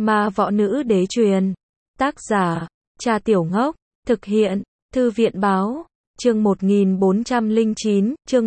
Ma Võ Nữ Đế Truyền. Tác giả, Cha Tiểu Ngốc. Thực hiện, Thư viện Báo. Chương 1409, chương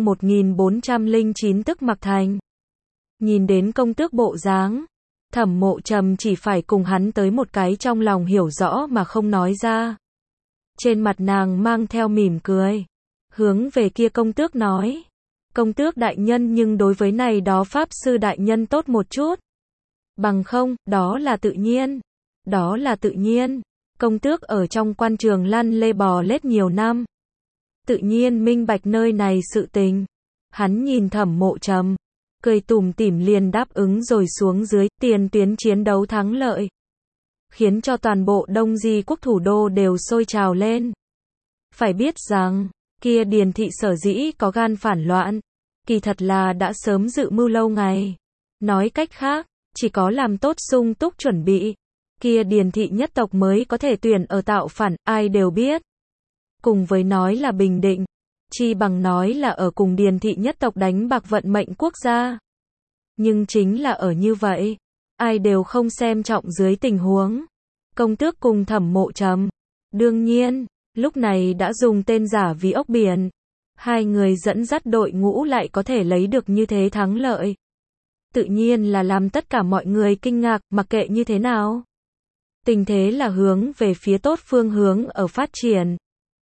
1409 Tức Mặc Thành. Nhìn đến công tước bộ dáng, Thẩm Mộ Trầm chỉ phải cùng hắn tới một cái trong lòng hiểu rõ mà không nói ra. Trên mặt nàng mang theo mỉm cười, hướng về kia công tước nói: công tước đại nhân, nhưng đối với này đó pháp sư đại nhân tốt một chút. Bằng không, đó là tự nhiên. Đó là tự nhiên. Công tước ở trong quan trường lăn lê bò lết nhiều năm, tự nhiên minh bạch nơi này sự tình. Hắn nhìn Thẩm Mộ Trầm, cười tủm tỉm liền đáp ứng rồi xuống dưới. Tiền tuyến chiến đấu thắng lợi, khiến cho toàn bộ Đông Di quốc thủ đô đều sôi trào lên. Phải biết rằng, kia Điền thị sở dĩ có gan phản loạn, kỳ thật là đã sớm dự mưu lâu ngày. Nói cách khác, chỉ có làm tốt sung túc chuẩn bị, kia Điền thị nhất tộc mới có thể tuyển ở tạo phản, ai đều biết. Cùng với nói là bình định, chi bằng nói là ở cùng Điền thị nhất tộc đánh bạc vận mệnh quốc gia. Nhưng chính là ở như vậy, ai đều không xem trọng dưới tình huống, công tước cùng Thẩm Mộ Trầm, đương nhiên, lúc này đã dùng tên giả vì ốc biển. Hai người dẫn dắt đội ngũ lại có thể lấy được như thế thắng lợi, tự nhiên là làm tất cả mọi người kinh ngạc. Mặc kệ như thế nào, tình thế là hướng về phía tốt phương hướng ở phát triển.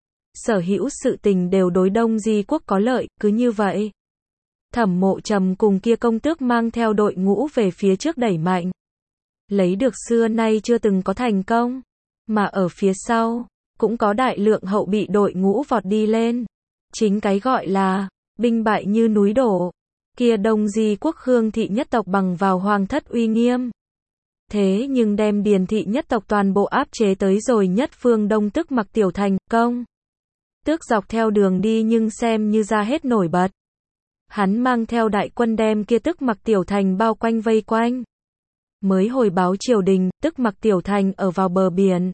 Sở hữu sự tình đều đối Đông Di quốc có lợi, cứ như vậy. Thẩm Mộ Trầm cùng kia công tước mang theo đội ngũ về phía trước đẩy mạnh, lấy được xưa nay chưa từng có thành công, mà ở phía sau, cũng có đại lượng hậu bị đội ngũ vọt đi lên. Chính cái gọi là, binh bại như núi đổ, kia Đông Di quốc Khương thị nhất tộc bằng vào hoàng thất uy nghiêm. Thế nhưng đem Điền thị nhất tộc toàn bộ áp chế tới rồi nhất phương Đông Tức Mặc tiểu thành. Công tước dọc theo đường đi nhưng xem như ra hết nổi bật. Hắn mang theo đại quân đem kia Tức Mặc tiểu thành bao quanh vây quanh. Mới hồi báo triều đình, Tức Mặc tiểu thành ở vào bờ biển.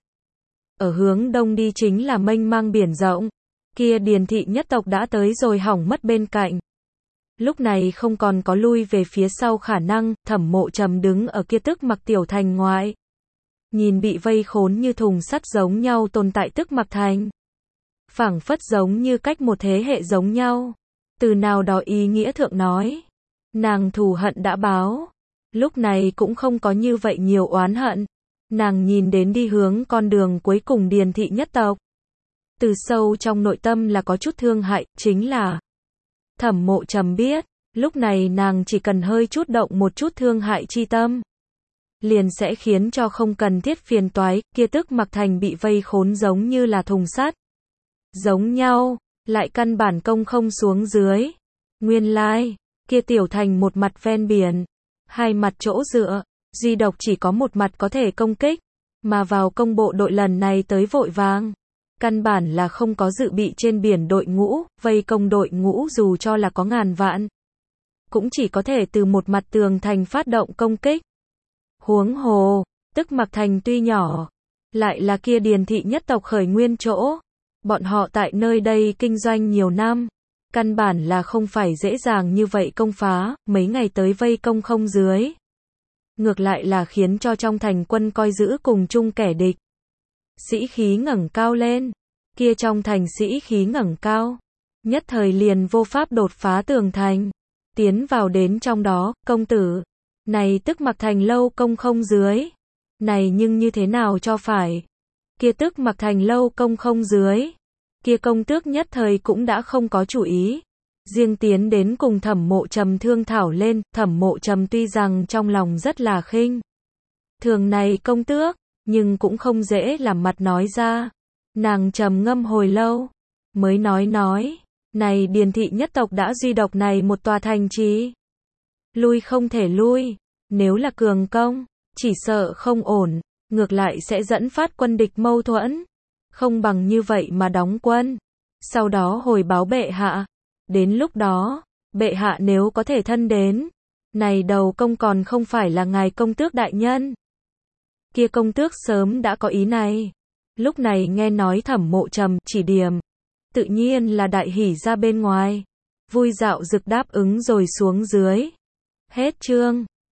Ở hướng đông đi chính là mênh mang biển rộng. Kia Điền thị nhất tộc đã tới rồi hỏng mất bên cạnh. Lúc này không còn có lui về phía sau khả năng. Thẩm Mộ Trầm đứng ở kia Tức Mặc tiểu thành ngoại, nhìn bị vây khốn như thùng sắt giống nhau tồn tại Tức Mặc thành, phảng phất giống như cách một thế hệ giống nhau. Từ nào đó ý nghĩa thượng nói, nàng thù hận đã báo, lúc này cũng không có như vậy nhiều oán hận. Nàng nhìn đến đi hướng con đường cuối cùng Điền thị nhất tộc, từ sâu trong nội tâm là có chút thương hại. Chính là Thẩm Mộ Trầm biết, lúc này nàng chỉ cần hơi chút động một chút thương hại chi tâm, liền sẽ khiến cho không cần thiết phiền toái. Kia Tức Mặc thành bị vây khốn giống như là thùng sắt giống nhau, lại căn bản công không xuống dưới. Nguyên lai, kia tiểu thành một mặt ven biển, hai mặt chỗ dựa, duy độc chỉ có một mặt có thể công kích, mà vào công bộ đội lần này tới vội vàng, căn bản là không có dự bị trên biển đội ngũ. Vây công đội ngũ dù cho là có ngàn vạn, cũng chỉ có thể từ một mặt tường thành phát động công kích. Huống hồ, Tức Mặc thành tuy nhỏ, lại là kia Điền thị nhất tộc khởi nguyên chỗ. Bọn họ tại nơi đây kinh doanh nhiều năm, căn bản là không phải dễ dàng như vậy công phá. Mấy ngày tới vây công không dưới, ngược lại là khiến cho trong thành quân coi giữ cùng chung kẻ địch sĩ khí ngẩng cao lên. Kia trong thành sĩ khí ngẩng cao, nhất thời liền vô pháp đột phá tường thành, tiến vào đến trong đó. Công tử, này Tức Mặc thành lâu công không dưới, này nhưng như thế nào cho phải? Kia Tức Mặc thành lâu công không dưới, kia công tước nhất thời cũng đã không có chủ ý, riêng tiến đến cùng Thẩm Mộ Trầm thương thảo lên. Thẩm Mộ Trầm tuy rằng trong lòng rất là khinh thường này công tước, nhưng cũng không dễ làm mặt nói ra. Nàng trầm ngâm hồi lâu, mới nói, này Điền thị nhất tộc đã duy độc này một tòa thành trì, lui không thể lui, nếu là cường công, chỉ sợ không ổn, ngược lại sẽ dẫn phát quân địch mâu thuẫn. Không bằng như vậy mà đóng quân, sau đó hồi báo bệ hạ. Đến lúc đó, bệ hạ nếu có thể thân đến, này đầu công còn không phải là ngài công tước đại nhân. Kia công tước sớm đã có ý này, lúc này nghe nói Thẩm Mộ Trầm chỉ điểm, tự nhiên là đại hỉ ra bên ngoài, vui dạo dực đáp ứng rồi xuống dưới. Hết chương.